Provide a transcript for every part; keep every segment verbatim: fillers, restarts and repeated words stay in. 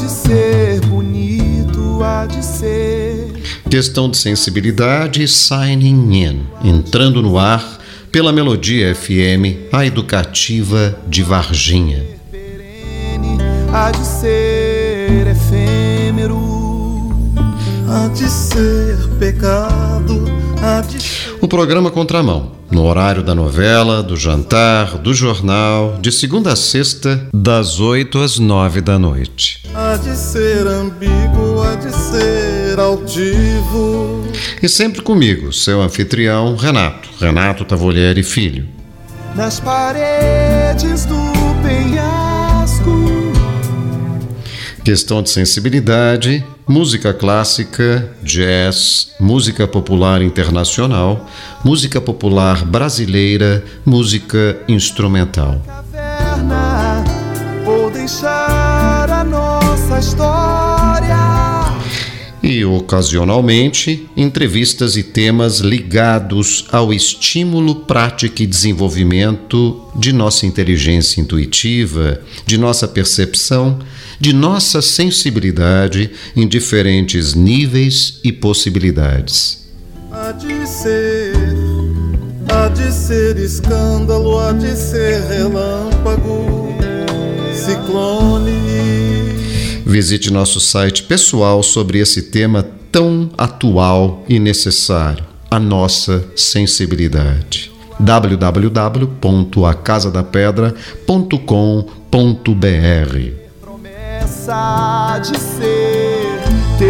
de ser bonito, há de ser. Questão de sensibilidade, signing in, entrando no ar pela Melodia F M, a educativa de Varginha. Há de ser efêmero, há de ser pecado, há de ser... O programa Contramão, no horário da novela, do jantar, do jornal, de segunda a sexta, das oito às nove da noite. Há de ser ambíguo, há de ser altivo. E sempre comigo, seu anfitrião, Renato, Renato Tavolieri Filho. Nas paredes do penhasco. Questão de sensibilidade, música clássica, jazz, música popular internacional, música popular brasileira, música instrumental. Caverna, vou deixar a nossa história. E, ocasionalmente, entrevistas e temas ligados ao estímulo, prática e desenvolvimento de nossa inteligência intuitiva, de nossa percepção, de nossa sensibilidade em diferentes níveis e possibilidades. Há de ser, há de ser escândalo, há de ser relâmpago, ciclone. Visite nosso site pessoal sobre esse tema tão atual e necessário, a nossa sensibilidade. w w w ponto a casa da pedra ponto com ponto b r. Promessa de ser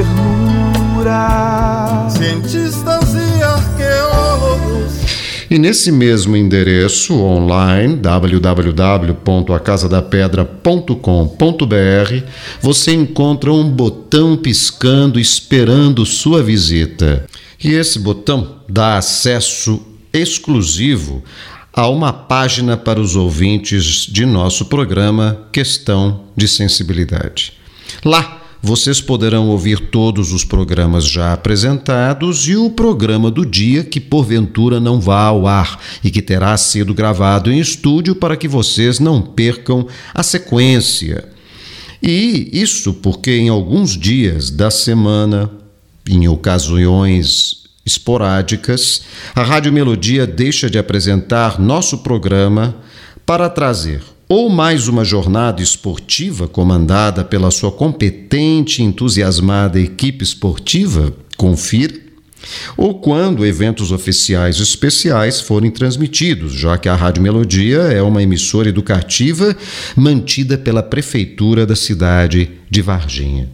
ternura. Cientistas e arqueólogos. E nesse mesmo endereço online, w w w ponto a casa da pedra ponto com ponto b r, você encontra um botão piscando esperando sua visita. E esse botão dá acesso exclusivo a uma página para os ouvintes de nosso programa Questão de Sensibilidade. Lá, vocês poderão ouvir todos os programas já apresentados e o programa do dia que porventura não vá ao ar e que terá sido gravado em estúdio para que vocês não percam a sequência. E isso porque em alguns dias da semana, em ocasiões esporádicas, a Rádio Melodia deixa de apresentar nosso programa para trazer ou mais uma jornada esportiva comandada pela sua competente e entusiasmada equipe esportiva, confira, ou quando eventos oficiais especiais forem transmitidos, já que a Rádio Melodia é uma emissora educativa mantida pela Prefeitura da cidade de Varginha.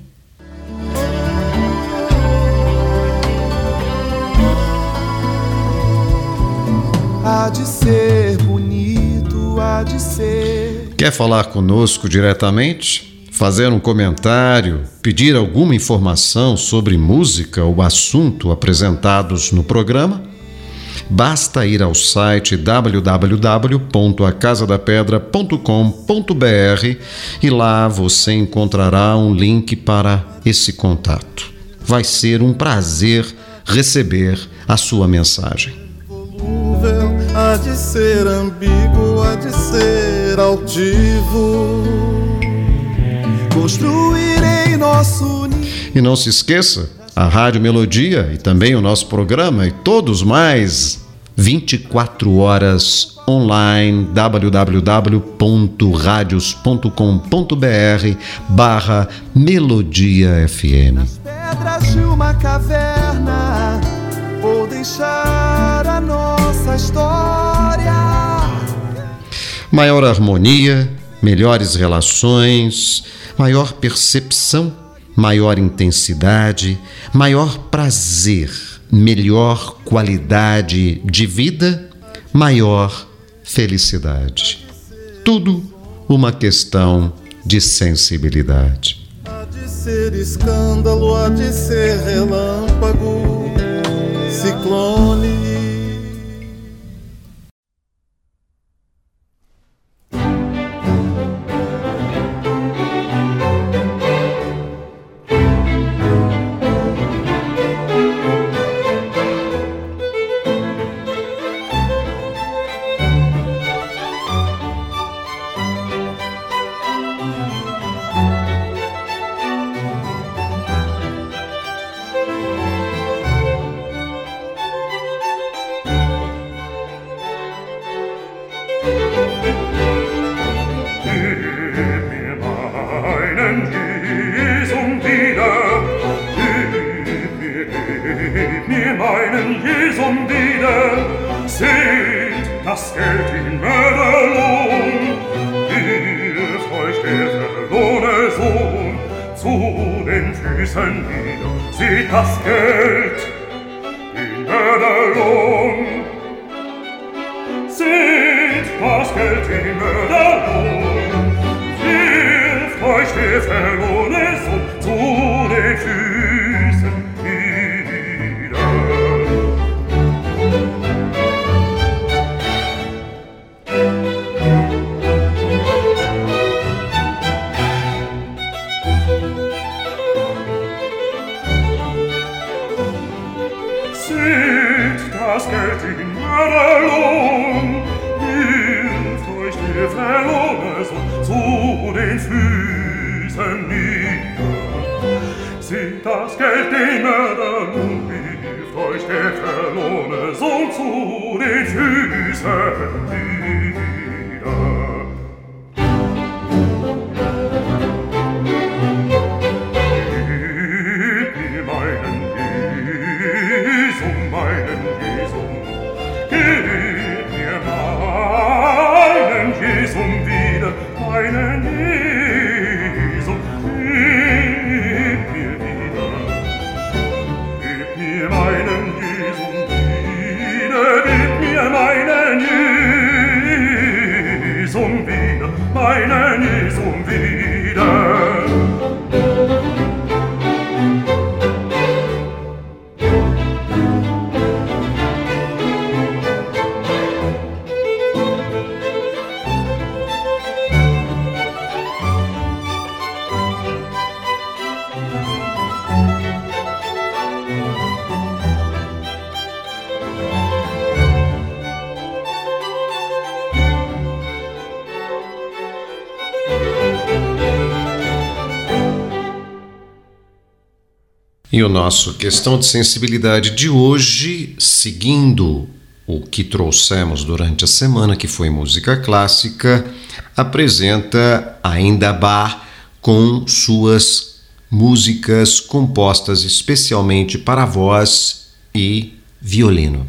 Há de ser bonito, há de ser. Quer falar conosco diretamente? Fazer um comentário? Pedir alguma informação sobre música ou assunto apresentados no programa? Basta ir ao site w w w ponto a casa da pedra ponto com ponto b r e lá você encontrará um link para esse contato. Vai ser um prazer receber a sua mensagem. Há de ser ambíguo, há de ser altivo. Construirei nosso ninho. E não se esqueça, a Rádio Melodia e também o nosso programa e todos mais vinte e quatro horas online, w w w ponto radios ponto com ponto b r barra Melodia F M. Nas pedras de uma caverna vou deixar a nossa história. Maior harmonia, melhores relações, maior percepção, maior intensidade, maior prazer, melhor qualidade de vida, maior felicidade. Tudo uma questão de sensibilidade. Há de ser escândalo, há de ser relâmpago, ciclone. meinen Jesum wieder. Seht, das Geld in Mörderlohn, wirft euch der verlorene Sohn zu den Füßen nieder. Seht das Geld in Mörderlohn, seht das Geld in Mörderlohn, wirft euch der verlorene Sohn zu den Füßen nieder. Seht das Geld in Mörderlohn, wirft euch der verlorene Sohn zu den Füßen nieder. Seht das Geld in Mörderlohn, wirft euch der verlorene Sohn zu den Füßen nieder. Meinen Jesum, gib mir wieder, gib mir meinen Jesum wieder, gib mir meinen Jesum wieder, meinen Jesum wieder. E o nosso Questão de Sensibilidade de hoje, seguindo o que trouxemos durante a semana, que foi música clássica, apresenta ainda Bach com suas músicas compostas especialmente para voz e violino.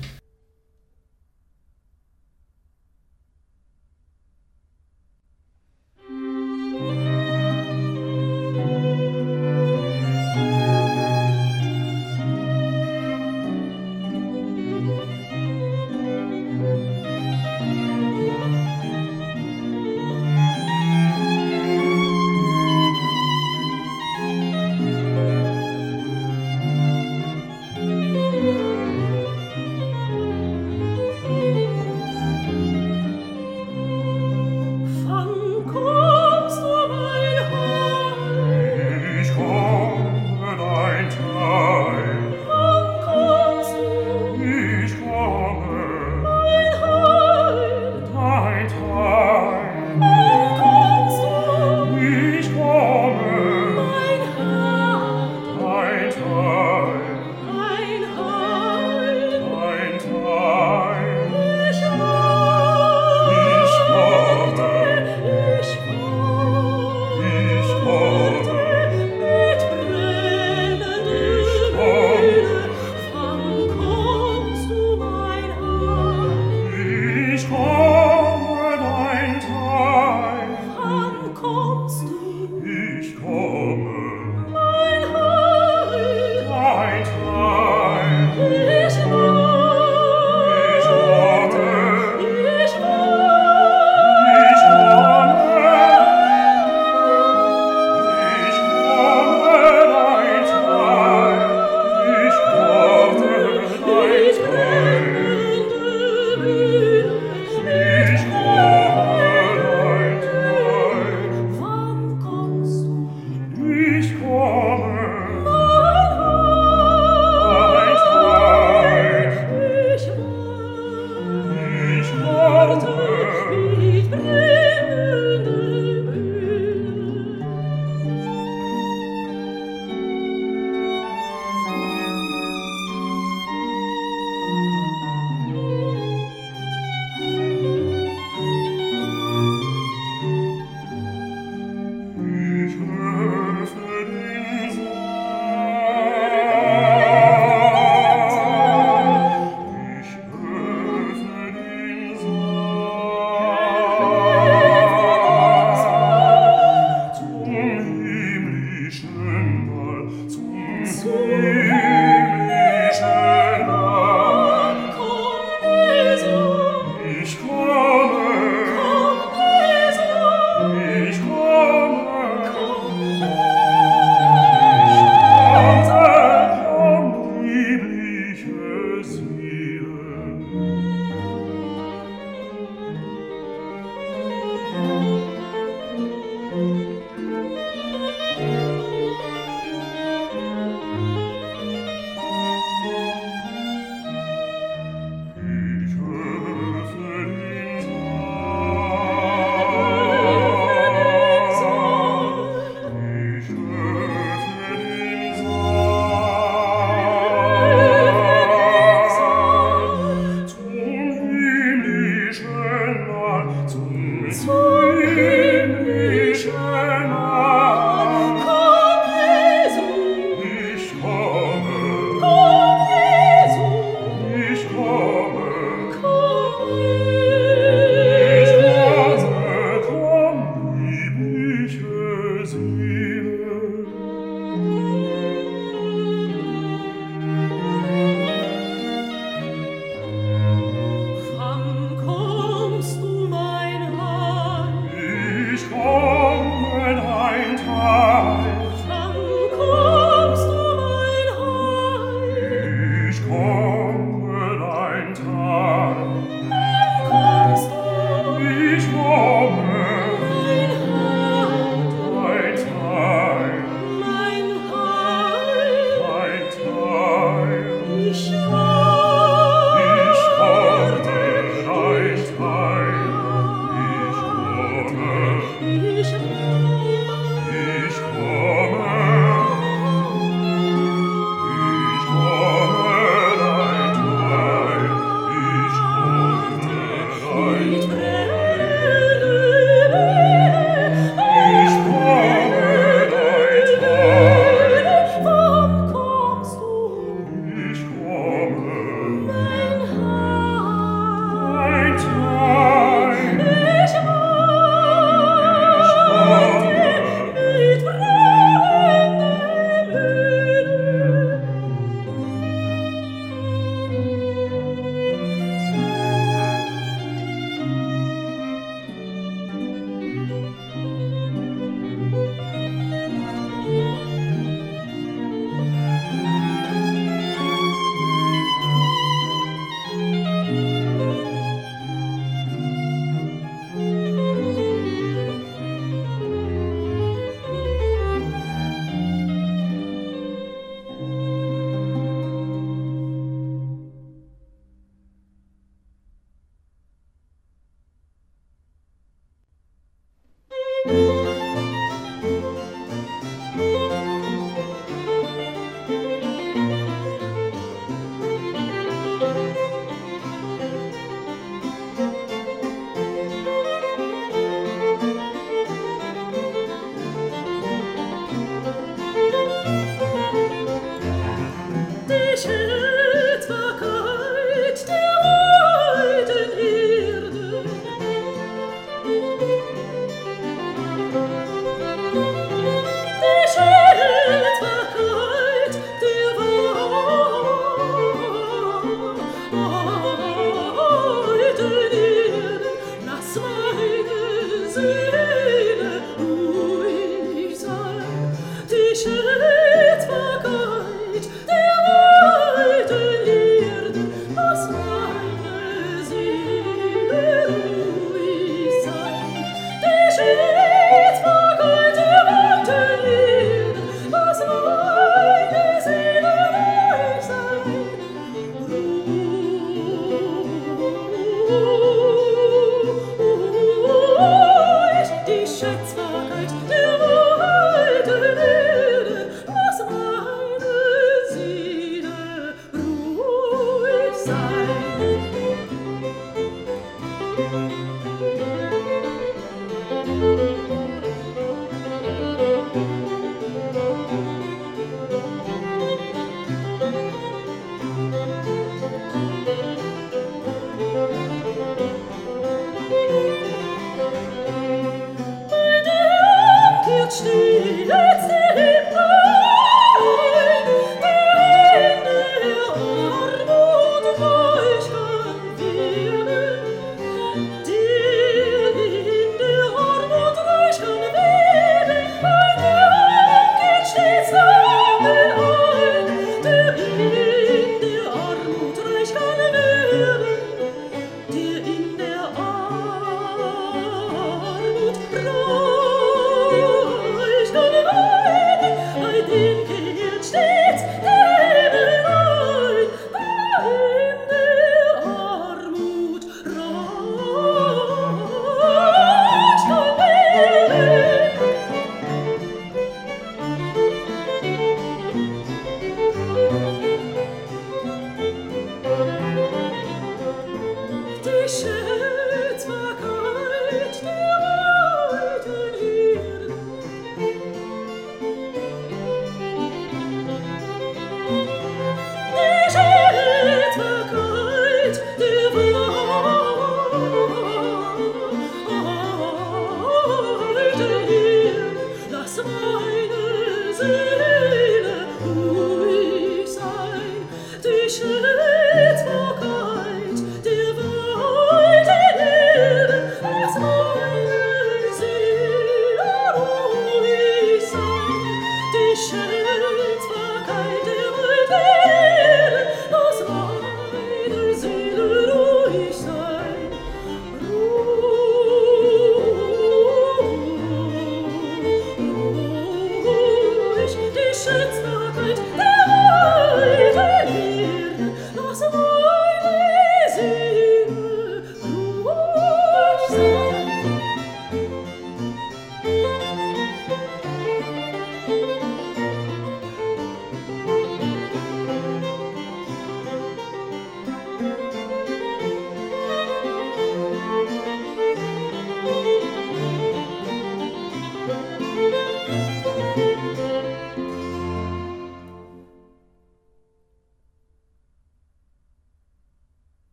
Die Schrittbarkeit der Wahrheit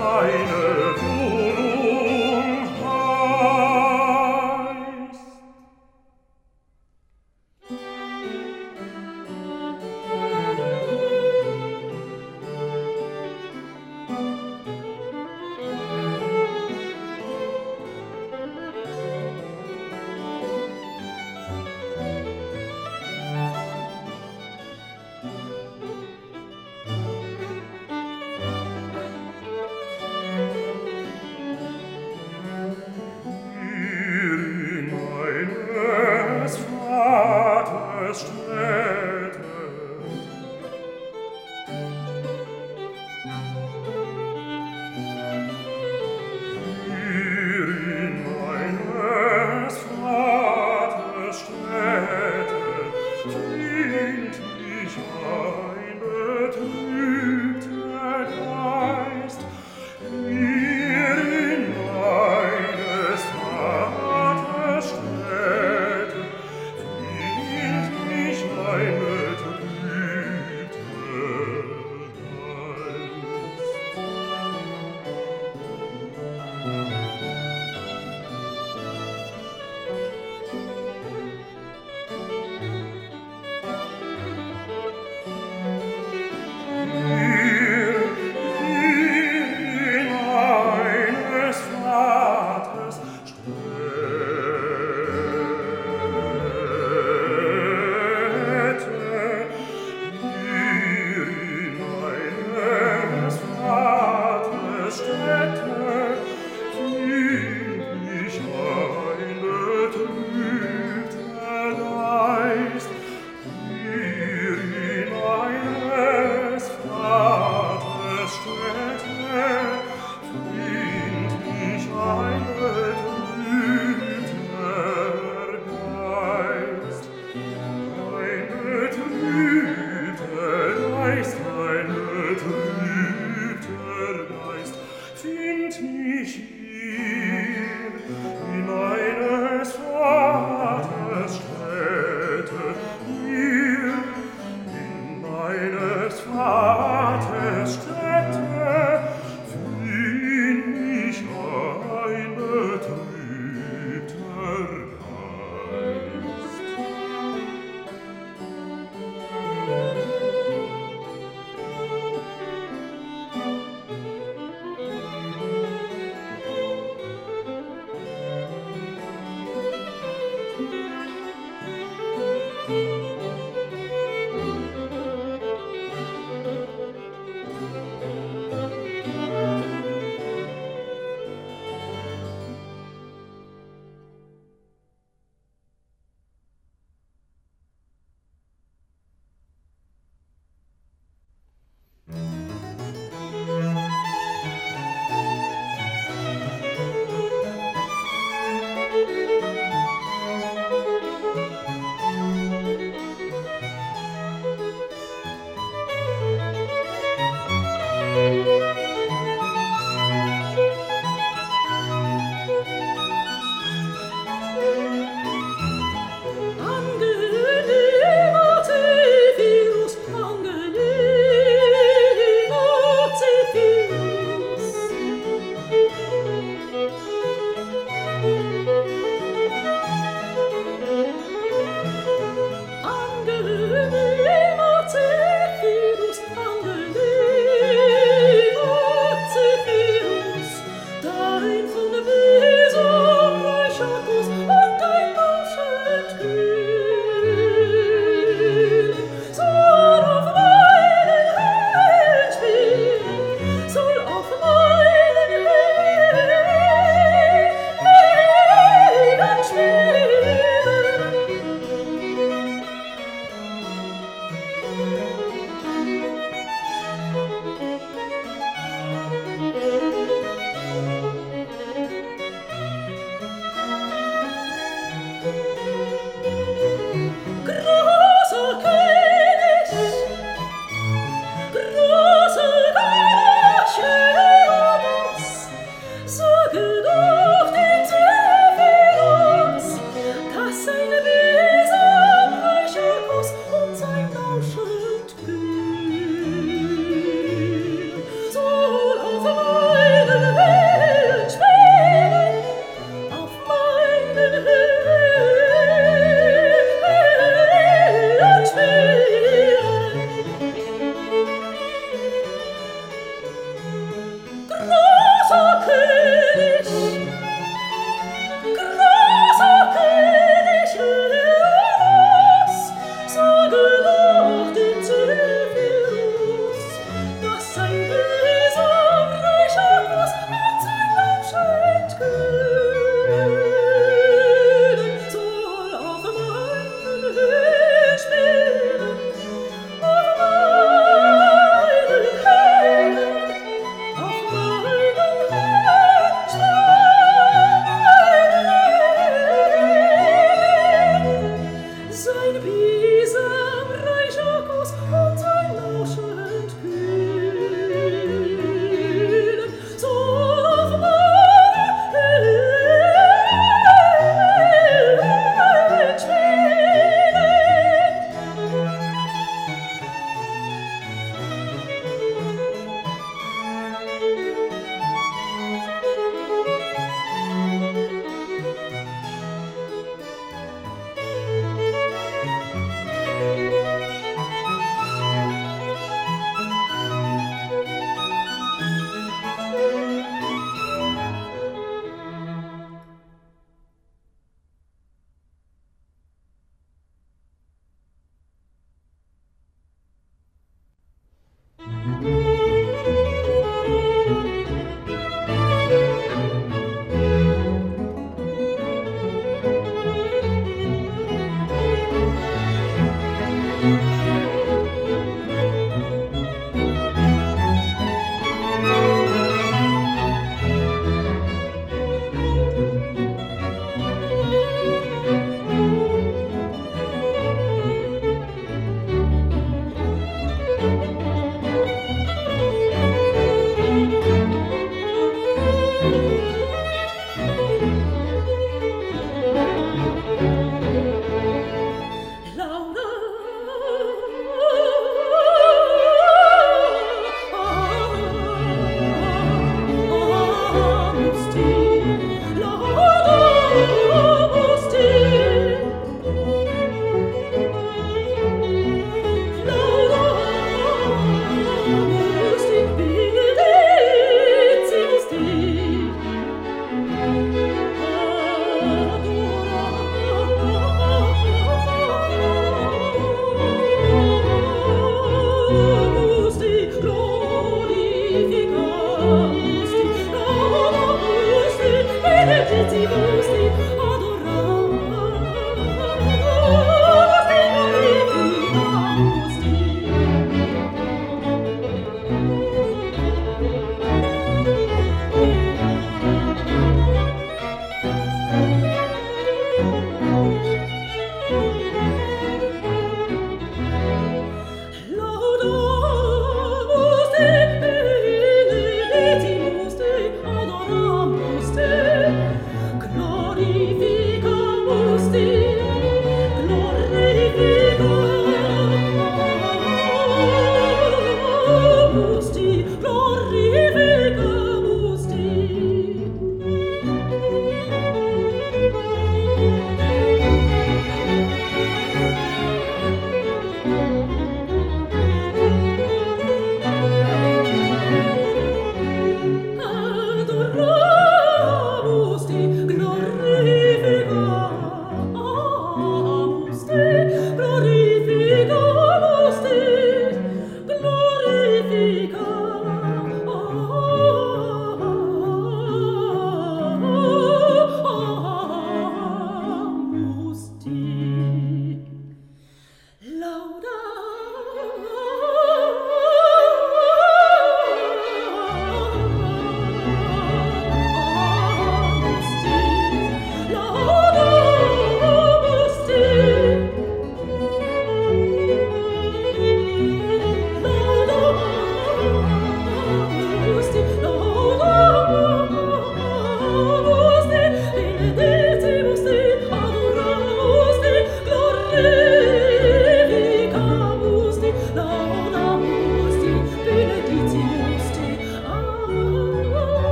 seine Wohnung heißt.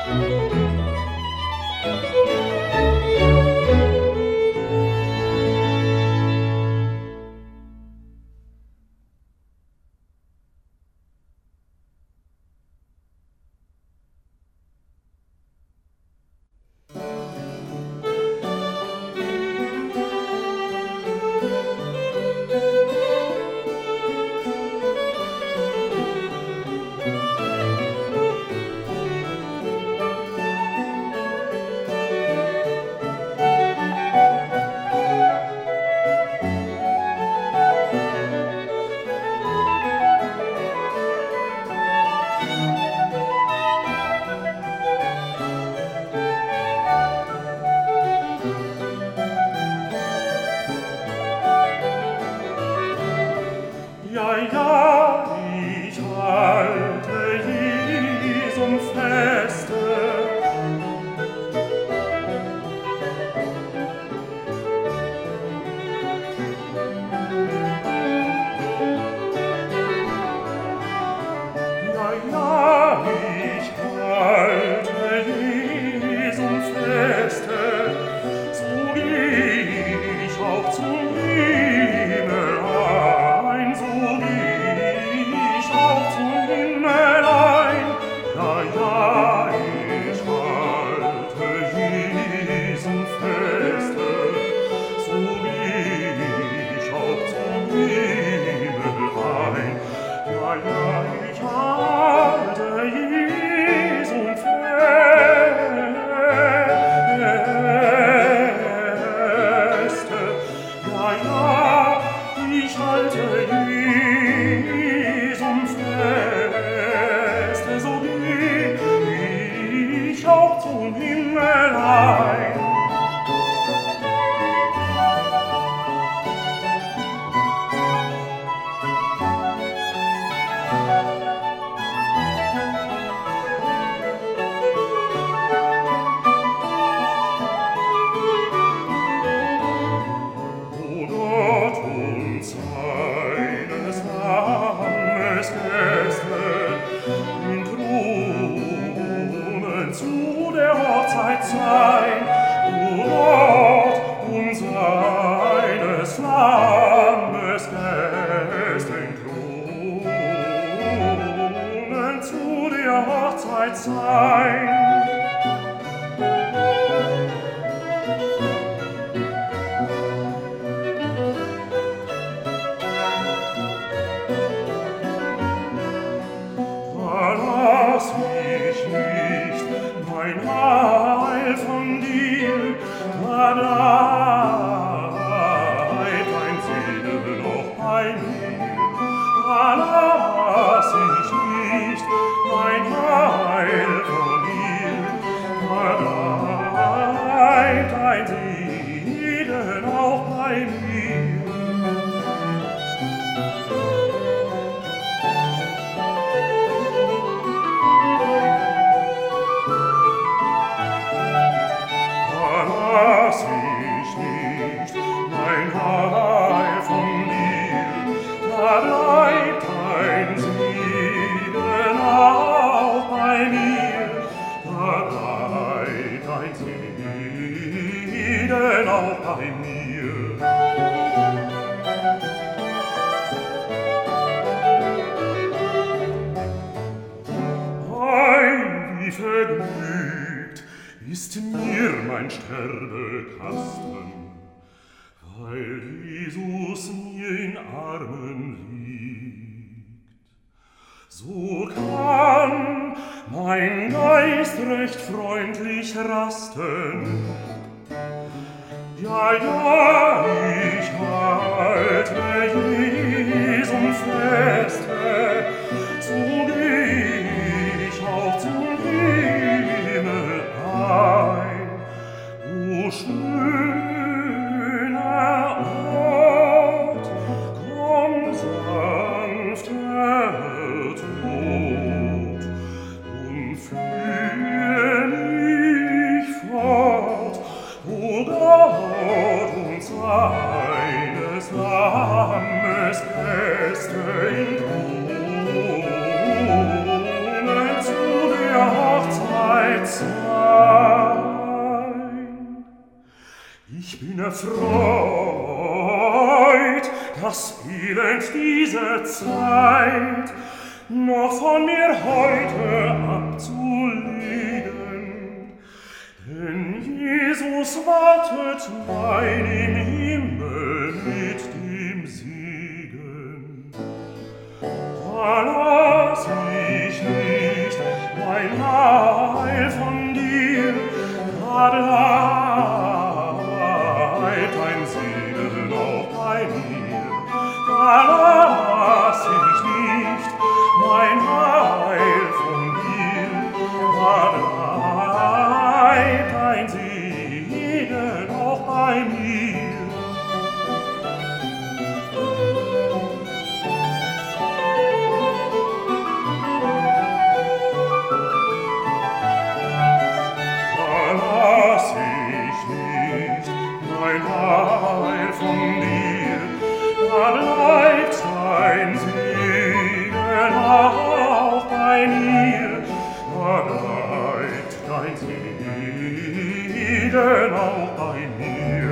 Lammes Gäste in Ruhe. bin erfreut, das Elend dieser Zeit noch von mir heute abzulegen. Denn Jesus wartet mein im Himmel mit dem Segen. Da lass ich nicht mein Heil von dir, da bleibt ein Segen auch bei mir. Da lass ich nicht mein Heil von dir, da bleibt ein Segen auch bei mir. Mein Heil von dir, da bleibt dein Segen auch bei mir, da bleibt dein Segen auch bei mir.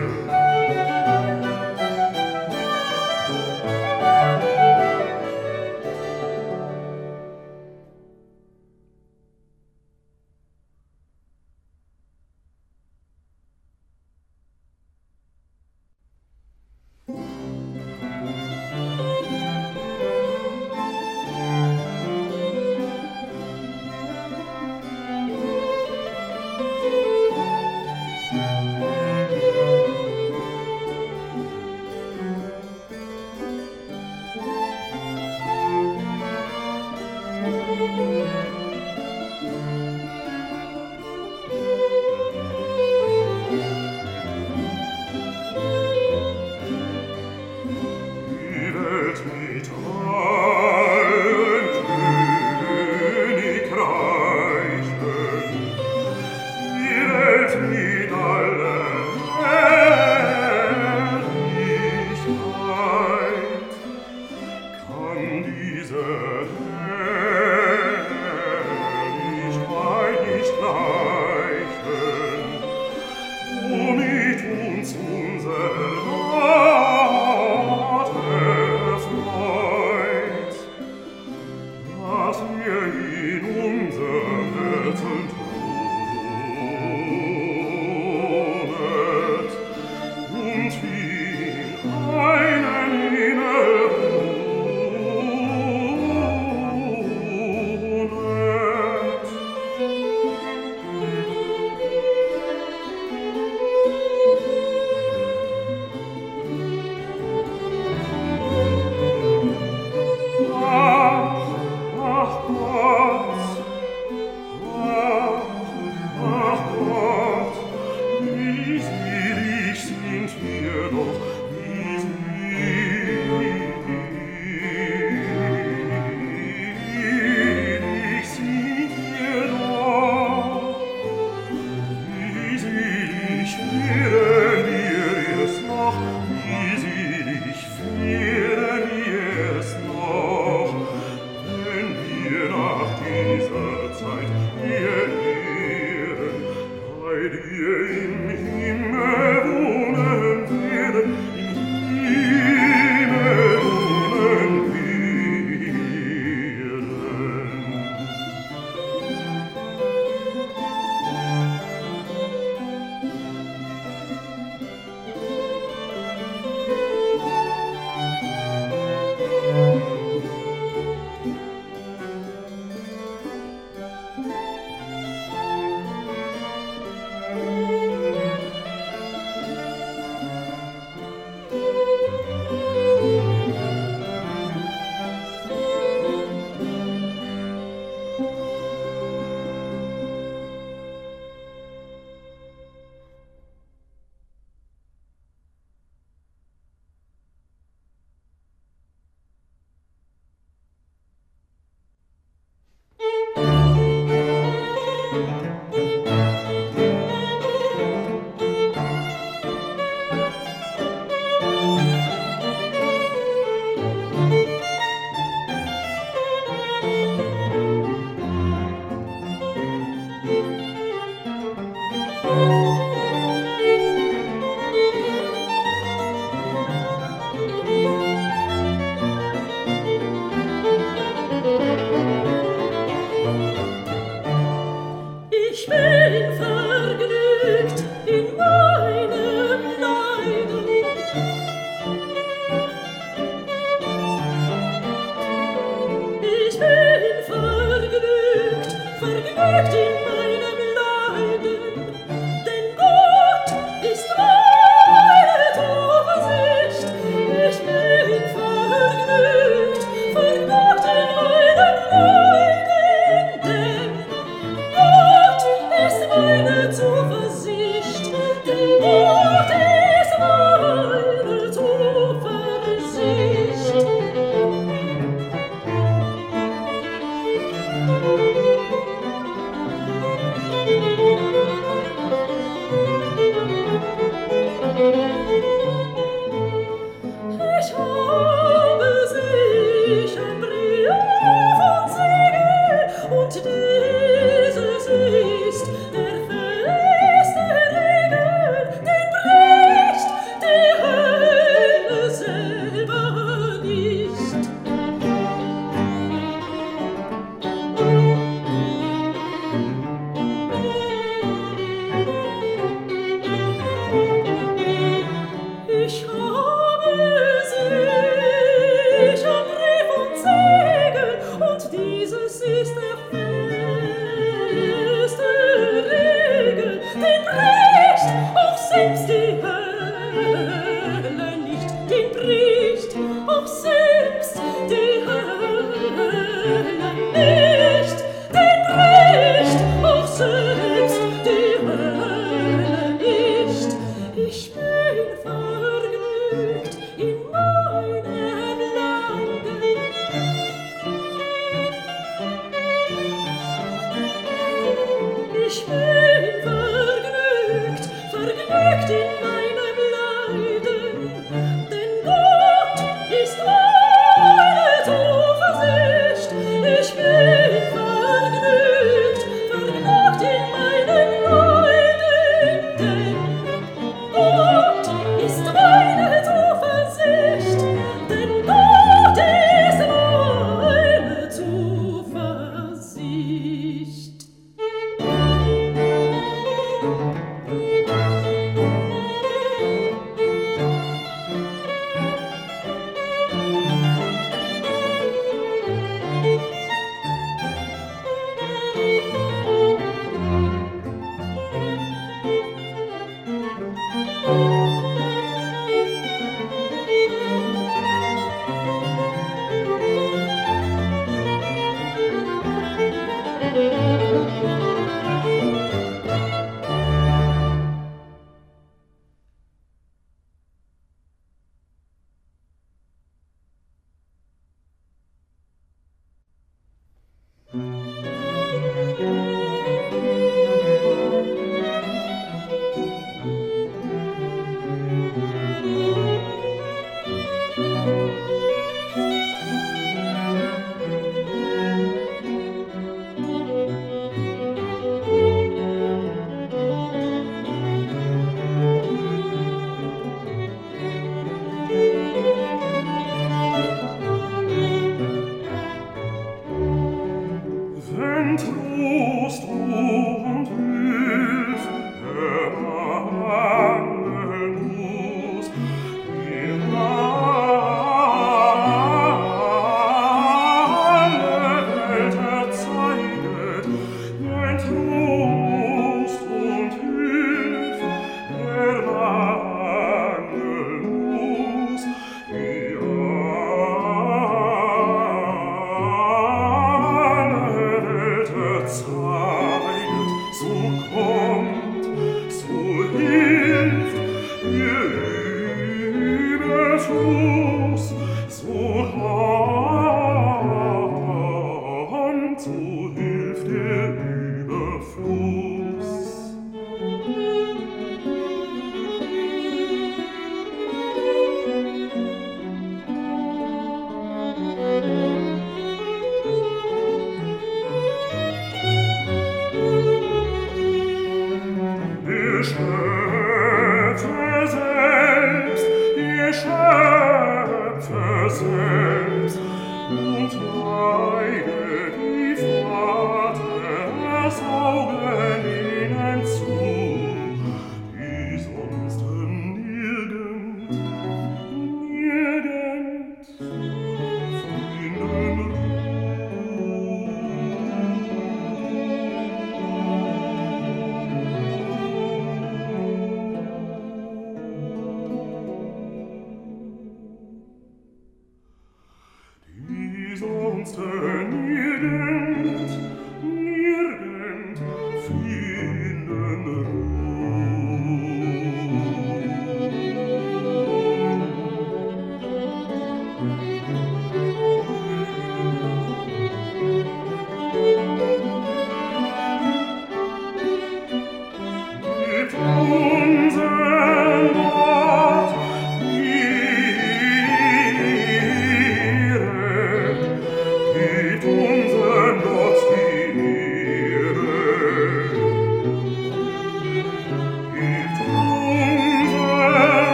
Augen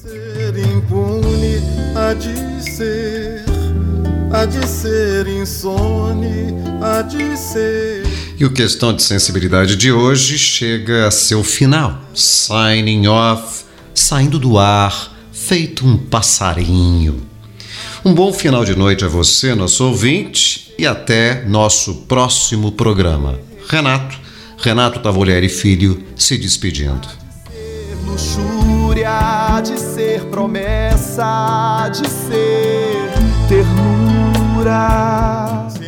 Ser impune, há de ser, há de ser insone, há de ser. E o Questão de Sensibilidade de hoje chega a seu final. Signing off, saindo do ar, feito um passarinho. Um bom final de noite a você, nosso ouvinte, e até nosso próximo programa. Renato, Renato Tavolieri Filho, se despedindo. Luxúria, de ser promessa, de ser ternura.